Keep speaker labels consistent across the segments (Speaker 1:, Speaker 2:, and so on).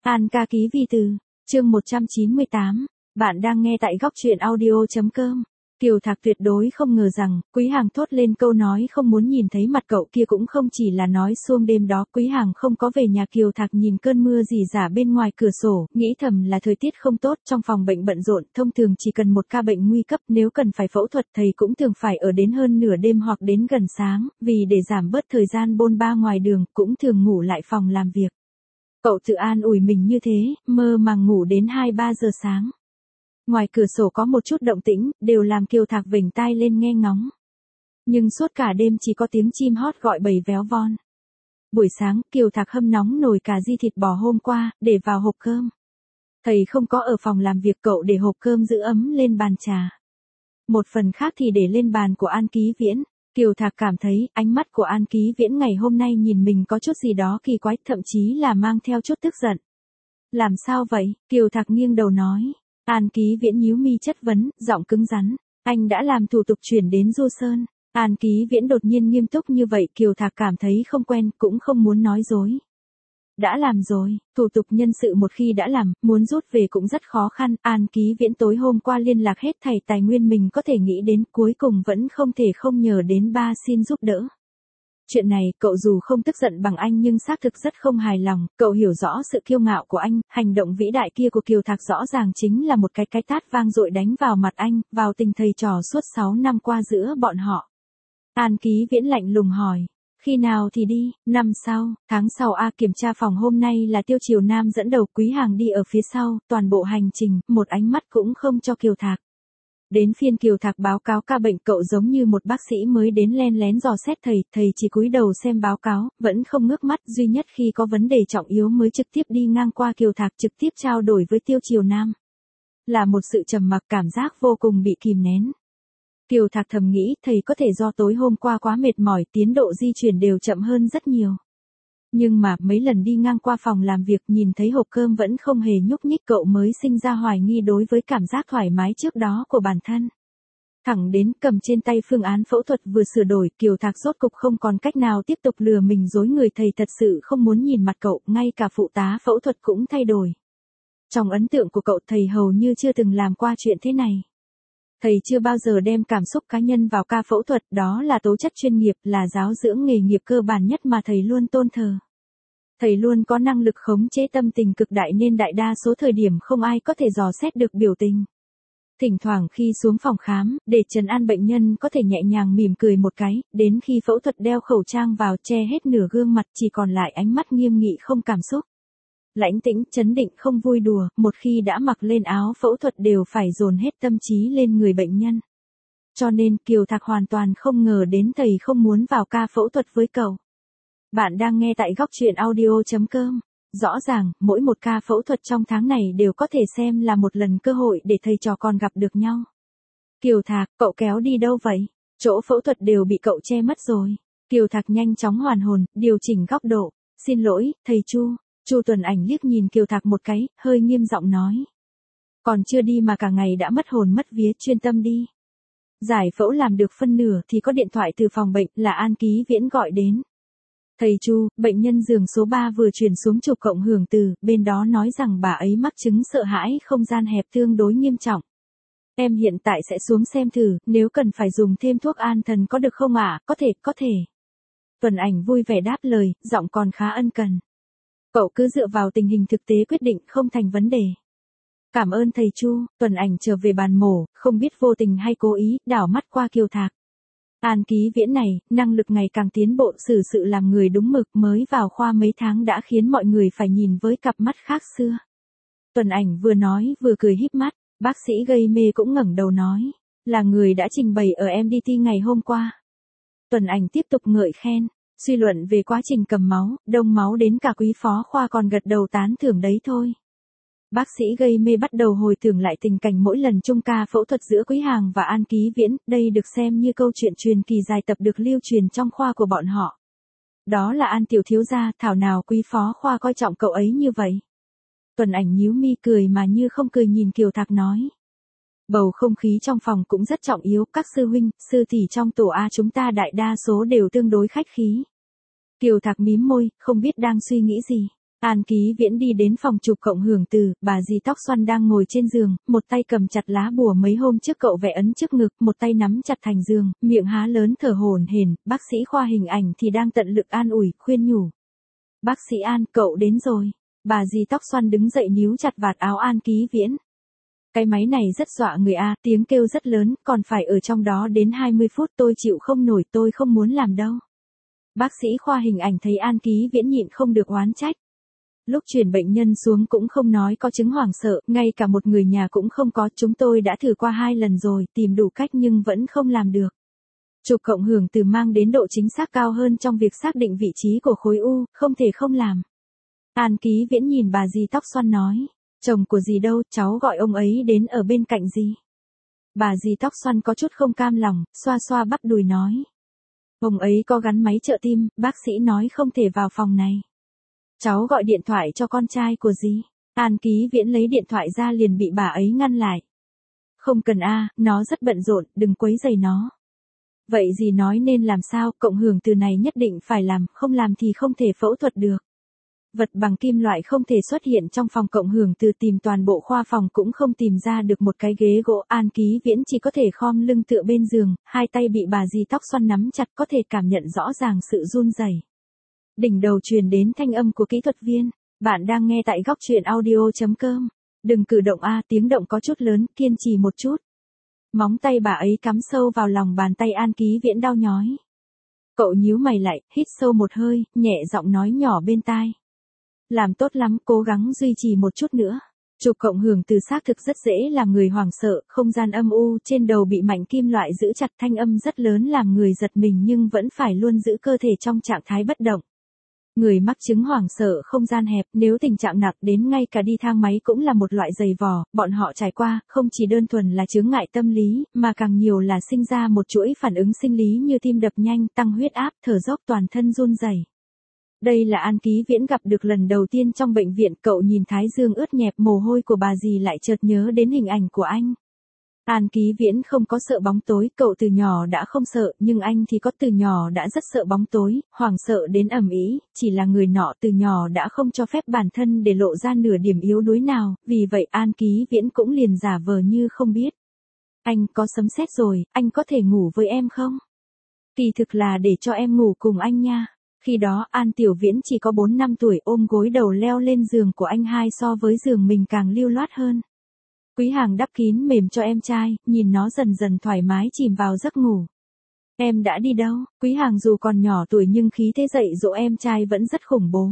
Speaker 1: An ca ký vi từ, chương 198, bạn đang nghe tại góc truyện audio.com. Kiều Thạc tuyệt đối không ngờ rằng, Quý Hàng thốt lên câu nói không muốn nhìn thấy mặt cậu kia cũng không chỉ là nói xuông đêm đó. Quý Hàng không có về nhà. Kiều Thạc nhìn cơn mưa rỉ rả bên ngoài cửa sổ, nghĩ thầm là thời tiết không tốt, trong phòng bệnh bận rộn, thông thường chỉ cần một ca bệnh nguy cấp, nếu cần phải phẫu thuật thầy cũng thường phải ở đến hơn nửa đêm hoặc đến gần sáng, vì để giảm bớt thời gian bôn ba ngoài đường, cũng thường ngủ lại phòng làm việc. Cậu tự an ủi mình như thế, mơ màng ngủ đến 2-3 giờ sáng. Ngoài cửa sổ có một chút động tĩnh, đều làm Kiều Thạc vểnh tai lên nghe ngóng. Nhưng suốt cả đêm chỉ có tiếng chim hót gọi bầy véo von. Buổi sáng, Kiều Thạc hâm nóng nồi cà ri thịt bò hôm qua, để vào hộp cơm. Thầy không có ở phòng làm việc, cậu để hộp cơm giữ ấm lên bàn trà. Một phần khác thì để lên bàn của An Ký Viễn. Kiều Thạc cảm thấy ánh mắt của An Ký Viễn ngày hôm nay nhìn mình có chút gì đó kỳ quái, thậm chí là mang theo chút tức giận. Làm sao vậy? Kiều Thạc nghiêng đầu nói. An Ký Viễn nhíu mi chất vấn, giọng cứng rắn. Anh đã làm thủ tục chuyển đến Du Sơn. An Ký Viễn đột nhiên nghiêm túc như vậy, Kiều Thạc cảm thấy không quen, cũng không muốn nói dối. Đã làm rồi, thủ tục nhân sự một khi đã làm, muốn rút về cũng rất khó khăn. An Ký Viễn tối hôm qua liên lạc hết thảy tài nguyên mình có thể nghĩ đến, cuối cùng vẫn không thể không nhờ đến ba xin giúp đỡ. Chuyện này, cậu dù không tức giận bằng anh nhưng xác thực rất không hài lòng. Cậu hiểu rõ sự kiêu ngạo của anh, hành động vĩ đại kia của Kiều Thạc rõ ràng chính là một cái tát vang dội đánh vào mặt anh, vào tình thầy trò suốt 6 năm qua giữa bọn họ. An Ký Viễn lạnh lùng hỏi. Khi nào thì đi? Năm sau, tháng sau kiểm tra phòng hôm nay là Tiêu Triều Nam dẫn đầu, Quý Hàng đi ở phía sau, toàn bộ hành trình, một ánh mắt cũng không cho Kiều Thạc. Đến phiên Kiều Thạc báo cáo ca bệnh, cậu giống như một bác sĩ mới đến len lén dò xét thầy chỉ cúi đầu xem báo cáo, vẫn không ngước mắt, duy nhất khi có vấn đề trọng yếu mới trực tiếp đi ngang qua Kiều Thạc, trực tiếp trao đổi với Tiêu Triều Nam. Là một sự trầm mặc, cảm giác vô cùng bị kìm nén. Kiều Thạc thầm nghĩ thầy có thể do tối hôm qua quá mệt mỏi, tiến độ di chuyển đều chậm hơn rất nhiều. Nhưng mà mấy lần đi ngang qua phòng làm việc nhìn thấy hộp cơm vẫn không hề nhúc nhích, cậu mới sinh ra hoài nghi đối với cảm giác thoải mái trước đó của bản thân. Thẳng đến cầm trên tay phương án phẫu thuật vừa sửa đổi, Kiều Thạc rốt cục không còn cách nào tiếp tục lừa mình dối người. Thầy thật sự không muốn nhìn mặt cậu, ngay cả phụ tá phẫu thuật cũng thay đổi. Trong ấn tượng của cậu, thầy hầu như chưa từng làm qua chuyện thế này. Thầy chưa bao giờ đem cảm xúc cá nhân vào ca phẫu thuật, đó là tố chất chuyên nghiệp, là giáo dưỡng nghề nghiệp cơ bản nhất mà thầy luôn tôn thờ. Thầy luôn có năng lực khống chế tâm tình cực đại nên đại đa số thời điểm không ai có thể dò xét được biểu tình. Thỉnh thoảng khi xuống phòng khám, để trấn an bệnh nhân có thể nhẹ nhàng mỉm cười một cái, đến khi phẫu thuật đeo khẩu trang vào che hết nửa gương mặt, chỉ còn lại ánh mắt nghiêm nghị không cảm xúc. Lãnh tĩnh, chấn định, không vui đùa, một khi đã mặc lên áo phẫu thuật đều phải dồn hết tâm trí lên người bệnh nhân. Cho nên Kiều Thạc hoàn toàn không ngờ đến thầy không muốn vào ca phẫu thuật với cậu. Bạn đang nghe tại góc truyện audio.com. Rõ ràng, mỗi một ca phẫu thuật trong tháng này đều có thể xem là một lần cơ hội để thầy trò con gặp được nhau. Kiều Thạc, cậu kéo đi đâu vậy? Chỗ phẫu thuật đều bị cậu che mất rồi. Kiều Thạc nhanh chóng hoàn hồn, điều chỉnh góc độ. Xin lỗi, thầy Chu. Chu Tuần Ảnh liếc nhìn Kiều Thạc một cái, hơi nghiêm giọng nói. Còn chưa đi mà cả ngày đã mất hồn mất vía, chuyên tâm đi. Giải phẫu làm được phân nửa thì có điện thoại từ phòng bệnh, là An Ký Viễn gọi đến. Thầy Chu, bệnh nhân giường số 3 vừa chuyển xuống chụp cộng hưởng từ, bên đó nói rằng bà ấy mắc chứng sợ hãi không gian hẹp tương đối nghiêm trọng. Em hiện tại sẽ xuống xem thử, nếu cần phải dùng thêm thuốc an thần có được không ạ? Có thể. Tuần Ảnh vui vẻ đáp lời, giọng còn khá ân cần. Cậu cứ dựa vào tình hình thực tế quyết định, không thành vấn đề. Cảm ơn thầy Chu. Tuần Ảnh trở về bàn mổ, không biết vô tình hay cố ý, đảo mắt qua Kiều Thạc. An Ký Viễn này, năng lực ngày càng tiến bộ, xử sự làm người đúng mực, mới vào khoa mấy tháng đã khiến mọi người phải nhìn với cặp mắt khác xưa. Tuần Ảnh vừa nói vừa cười híp mắt, bác sĩ gây mê cũng ngẩng đầu nói, là người đã trình bày ở MDT ngày hôm qua. Tuần Ảnh tiếp tục ngợi khen, suy luận về quá trình cầm máu, đông máu đến cả Quý phó khoa còn gật đầu tán thưởng đấy thôi. Bác sĩ gây mê bắt đầu hồi tưởng lại tình cảnh mỗi lần chung ca phẫu thuật giữa Quý Hàng và An Ký Viễn, đây được xem như câu chuyện truyền kỳ dài tập được lưu truyền trong khoa của bọn họ. Đó là An tiểu thiếu gia, thảo nào Quý phó khoa coi trọng cậu ấy như vậy. Tuần Ảnh nhíu mi cười mà như không cười nhìn Kiều Thạc nói. Bầu không khí trong phòng cũng rất trọng yếu, các sư huynh, sư tỷ trong tổ A chúng ta đại đa số đều tương đối khách khí. Kiều Thạc mím môi, không biết đang suy nghĩ gì. An Ký Viễn đi đến phòng chụp cộng hưởng từ, bà dì tóc xoăn đang ngồi trên giường, một tay cầm chặt lá bùa mấy hôm trước cậu vẽ ấn trước ngực, một tay nắm chặt thành giường, miệng há lớn thở hổn hển. Bác sĩ khoa hình ảnh thì đang tận lực an ủi, khuyên nhủ. Bác sĩ An, cậu đến rồi. Bà dì tóc xoăn đứng dậy níu chặt vạt áo An Ký Viễn. Cái máy này rất dọa người a, tiếng kêu rất lớn, còn phải ở trong đó đến 20 phút, tôi chịu không nổi, tôi không muốn làm đâu. Bác sĩ khoa hình ảnh thấy An Ký Viễn nhịn không được oán trách. Lúc chuyển bệnh nhân xuống cũng không nói có chứng hoảng sợ, ngay cả một người nhà cũng không có, chúng tôi đã thử qua 2 lần rồi, tìm đủ cách nhưng vẫn không làm được. Chụp cộng hưởng từ mang đến độ chính xác cao hơn trong việc xác định vị trí của khối u, không thể không làm. An Ký Viễn nhìn bà dì tóc xoăn nói, chồng của dì đâu, cháu gọi ông ấy đến ở bên cạnh dì. Bà dì tóc xoăn có chút không cam lòng, xoa xoa bắp đùi nói. Ông ấy có gắn máy trợ tim, bác sĩ nói không thể vào phòng này. Cháu gọi điện thoại cho con trai của dì. An Ký Viễn lấy điện thoại ra liền bị bà ấy ngăn lại. Không cần a, nó rất bận rộn, đừng quấy rầy nó. Vậy dì nói nên làm sao, cộng hưởng từ này nhất định phải làm, không làm thì không thể phẫu thuật được. Vật bằng kim loại không thể xuất hiện trong phòng cộng hưởng từ, tìm toàn bộ khoa phòng cũng không tìm ra được một cái ghế gỗ. An Ký Viễn chỉ có thể khom lưng tựa bên giường, hai tay bị bà dì tóc xoăn nắm chặt, có thể cảm nhận rõ ràng sự run rẩy. Đỉnh đầu truyền đến thanh âm của kỹ thuật viên. Bạn đang nghe tại góc truyện audio.com. Đừng cử động a, tiếng động có chút lớn, kiên trì một chút. Móng tay bà ấy cắm sâu vào lòng bàn tay An Ký Viễn đau nhói. Cậu nhíu mày lại, hít sâu một hơi, nhẹ giọng nói nhỏ bên tai. Làm tốt lắm, cố gắng duy trì một chút nữa. Chụp cộng hưởng từ xác thực rất dễ làm người hoảng sợ, không gian âm u trên đầu bị mảnh kim loại giữ chặt, thanh âm rất lớn làm người giật mình nhưng vẫn phải luôn giữ cơ thể trong trạng thái bất động. Người mắc chứng hoảng sợ không gian hẹp, nếu tình trạng nặng đến ngay cả đi thang máy cũng là một loại giày vò, bọn họ trải qua, không chỉ đơn thuần là chướng ngại tâm lý, mà càng nhiều là sinh ra một chuỗi phản ứng sinh lý như tim đập nhanh, tăng huyết áp, thở dốc, toàn thân run rẩy. Đây là An Ký Viễn gặp được lần đầu tiên trong bệnh viện, cậu nhìn thái dương ướt nhẹp mồ hôi của bà dì lại chợt nhớ đến hình ảnh của anh. An Ký Viễn không có sợ bóng tối, cậu từ nhỏ đã không sợ, nhưng anh thì có, từ nhỏ đã rất sợ bóng tối, hoảng sợ đến ầm ĩ, chỉ là người nọ từ nhỏ đã không cho phép bản thân để lộ ra nửa điểm yếu đuối nào, vì vậy An Ký Viễn cũng liền giả vờ như không biết. Anh có sấm sét rồi, anh có thể ngủ với em không? Kỳ thực là để cho em ngủ cùng anh nha. Khi đó An Tiểu Viễn chỉ có 4 năm tuổi, ôm gối đầu leo lên giường của anh hai, so với giường mình càng lưu loát hơn. Quý Hàng đắp kín mềm cho em trai, nhìn nó dần dần thoải mái chìm vào giấc ngủ. Em đã đi đâu? Quý Hàng dù còn nhỏ tuổi nhưng khí thế dạy dỗ em trai vẫn rất khủng bố.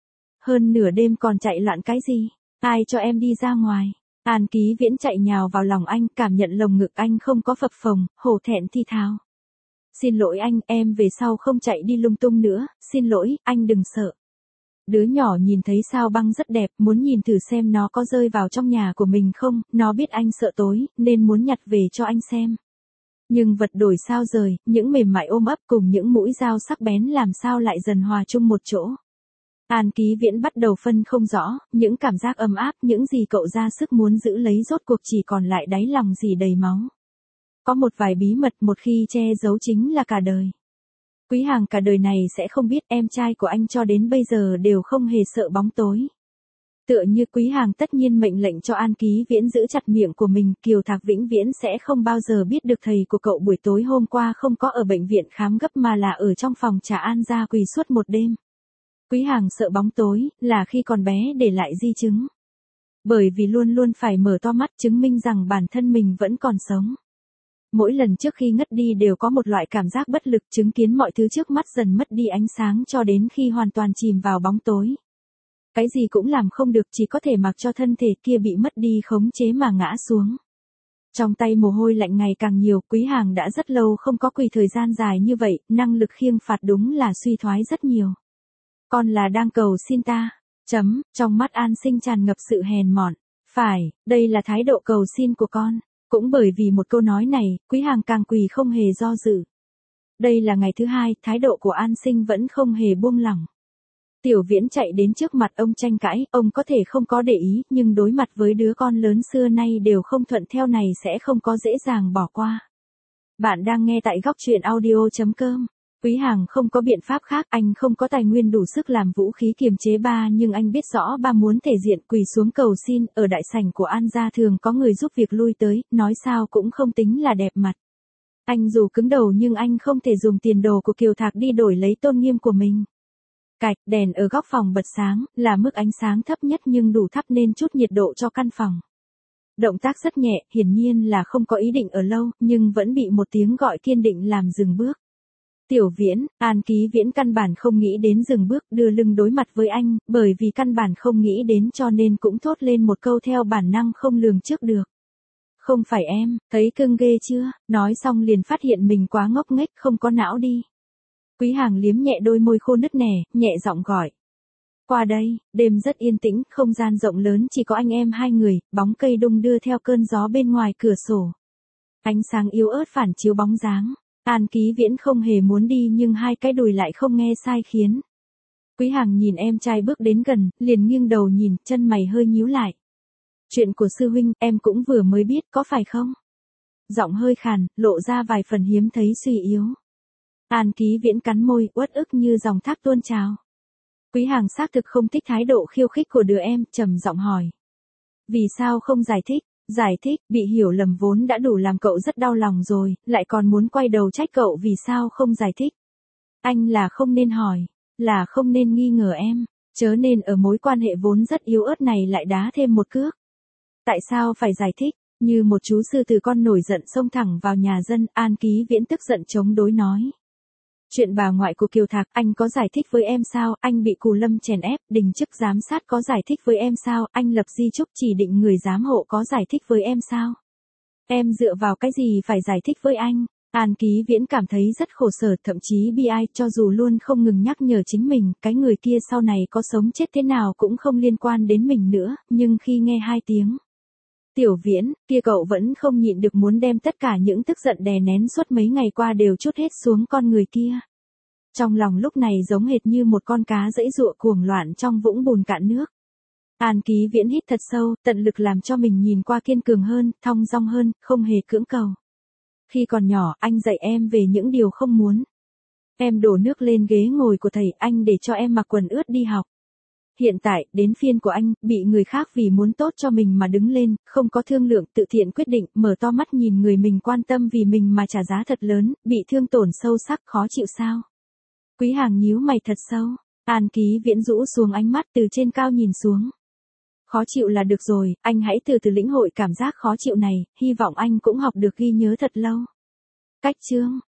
Speaker 1: Hơn nửa đêm còn chạy loạn cái gì? Ai cho em đi ra ngoài? An Ký Viễn chạy nhào vào lòng anh, cảm nhận lồng ngực anh không có phập phồng, hổ thẹn thi thào. Xin lỗi anh, em về sau không chạy đi lung tung nữa, xin lỗi, anh đừng sợ. Đứa nhỏ nhìn thấy sao băng rất đẹp, muốn nhìn thử xem nó có rơi vào trong nhà của mình không, nó biết anh sợ tối, nên muốn nhặt về cho anh xem. Nhưng vật đổi sao rời, những mềm mại ôm ấp cùng những mũi dao sắc bén làm sao lại dần hòa chung một chỗ. An Ký Viễn bắt đầu phân không rõ, những cảm giác ấm áp, những gì cậu ra sức muốn giữ lấy rốt cuộc chỉ còn lại đáy lòng dì đầy máu. Có một vài bí mật một khi che giấu chính là cả đời. Quý Hàng cả đời này sẽ không biết em trai của anh cho đến bây giờ đều không hề sợ bóng tối. Tựa như Quý Hàng tất nhiên mệnh lệnh cho An Ký Viễn giữ chặt miệng của mình, Kiều Thạc vĩnh viễn sẽ không bao giờ biết được thầy của cậu buổi tối hôm qua không có ở bệnh viện khám gấp mà là ở trong phòng trà An gia quỳ suốt một đêm. Quý Hàng sợ bóng tối, là khi còn bé để lại di chứng. Bởi vì luôn luôn phải mở to mắt chứng minh rằng bản thân mình vẫn còn sống. Mỗi lần trước khi ngất đi đều có một loại cảm giác bất lực, chứng kiến mọi thứ trước mắt dần mất đi ánh sáng cho đến khi hoàn toàn chìm vào bóng tối. Cái gì cũng làm không được, chỉ có thể mặc cho thân thể kia bị mất đi khống chế mà ngã xuống. Trong tay mồ hôi lạnh ngày càng nhiều, Quý Hàng đã rất lâu không có quỳ thời gian dài như vậy, năng lực khiêng phạt đúng là suy thoái rất nhiều. Con là đang cầu xin ta. Trong mắt An Sinh tràn ngập sự hèn mọn. Phải, đây là thái độ cầu xin của con. Cũng bởi vì một câu nói này, Quý Hàng càng quỳ không hề do dự. Đây là ngày thứ hai, thái độ của An Sinh vẫn không hề buông lỏng. Tiểu Viễn chạy đến trước mặt ông tranh cãi, ông có thể không có để ý, nhưng đối mặt với đứa con lớn xưa nay đều không thuận theo này sẽ không có dễ dàng bỏ qua. Bạn đang nghe tại góc truyện audio.com. Quý Hàng không có biện pháp khác, anh không có tài nguyên đủ sức làm vũ khí kiềm chế ba, nhưng anh biết rõ ba muốn thể diện, quỳ xuống cầu xin, ở đại sảnh của An gia thường có người giúp việc lui tới, nói sao cũng không tính là đẹp mặt. Anh dù cứng đầu nhưng anh không thể dùng tiền đồ của Kiều Thạc đi đổi lấy tôn nghiêm của mình. Cạch, đèn ở góc phòng bật sáng, là mức ánh sáng thấp nhất nhưng đủ thắp nên chút nhiệt độ cho căn phòng. Động tác rất nhẹ, hiển nhiên là không có ý định ở lâu, nhưng vẫn bị một tiếng gọi kiên định làm dừng bước. Tiểu Viễn, An Ký Viễn căn bản không nghĩ đến dừng bước, đưa lưng đối mặt với anh, bởi vì căn bản không nghĩ đến cho nên cũng thốt lên một câu theo bản năng không lường trước được. Không phải em, thấy cưng ghê chưa, nói xong liền phát hiện mình quá ngốc nghếch, không có não đi. Quý Hàng liếm nhẹ đôi môi khô nứt nẻ, nhẹ giọng gọi. Qua đây, đêm rất yên tĩnh, không gian rộng lớn chỉ có anh em hai người, bóng cây đung đưa theo cơn gió bên ngoài cửa sổ. Ánh sáng yếu ớt phản chiếu bóng dáng. An Ký Viễn không hề muốn đi nhưng hai cái đùi lại không nghe sai khiến. Quý Hàng nhìn em trai bước đến gần, liền nghiêng đầu nhìn, chân mày hơi nhíu lại. Chuyện của sư huynh, em cũng vừa mới biết, có phải không? Giọng hơi khàn, lộ ra vài phần hiếm thấy suy yếu. An Ký Viễn cắn môi, uất ức như dòng thác tuôn trào. Quý Hàng xác thực không thích thái độ khiêu khích của đứa em, trầm giọng hỏi. Vì sao không giải thích? Giải thích, bị hiểu lầm vốn đã đủ làm cậu rất đau lòng rồi, lại còn muốn quay đầu trách cậu vì sao không giải thích. Anh là không nên hỏi, là không nên nghi ngờ em, chớ nên ở mối quan hệ vốn rất yếu ớt này lại đá thêm một cước. Tại sao phải giải thích? Như một chú sư tử con nổi giận xông thẳng vào nhà dân, An Ký Viễn tức giận chống đối nói. Chuyện bà ngoại của Kiều Thạc, anh có giải thích với em sao? Anh bị Cù Lâm chèn ép, đình chức giám sát có giải thích với em sao? Anh lập di chúc chỉ định người giám hộ có giải thích với em sao? Em dựa vào cái gì phải giải thích với anh? An Ký Viễn cảm thấy rất khổ sở, thậm chí bi ai, cho dù luôn không ngừng nhắc nhở chính mình, cái người kia sau này có sống chết thế nào cũng không liên quan đến mình nữa, nhưng khi nghe hai tiếng Tiểu Viễn, kia cậu vẫn không nhịn được muốn đem tất cả những tức giận đè nén suốt mấy ngày qua đều trút hết xuống con người kia. Trong lòng lúc này giống hệt như một con cá giãy giụa cuồng loạn trong vũng bùn cạn nước. An Ký Viễn hít thật sâu, tận lực làm cho mình nhìn qua kiên cường hơn, thong dong hơn, không hề cưỡng cầu. Khi còn nhỏ, anh dạy em về những điều không muốn. Em đổ nước lên ghế ngồi của thầy, anh để cho em mặc quần ướt đi học. Hiện tại, đến phiên của anh, bị người khác vì muốn tốt cho mình mà đứng lên, không có thương lượng, tự thiện quyết định, mở to mắt nhìn người mình quan tâm vì mình mà trả giá thật lớn, bị thương tổn sâu sắc, khó chịu sao? Quý Hàng nhíu mày thật sâu, An Ký Viễn rũ xuống ánh mắt từ trên cao nhìn xuống. Khó chịu là được rồi, anh hãy từ từ lĩnh hội cảm giác khó chịu này, hy vọng anh cũng học được ghi nhớ thật lâu. Cách chương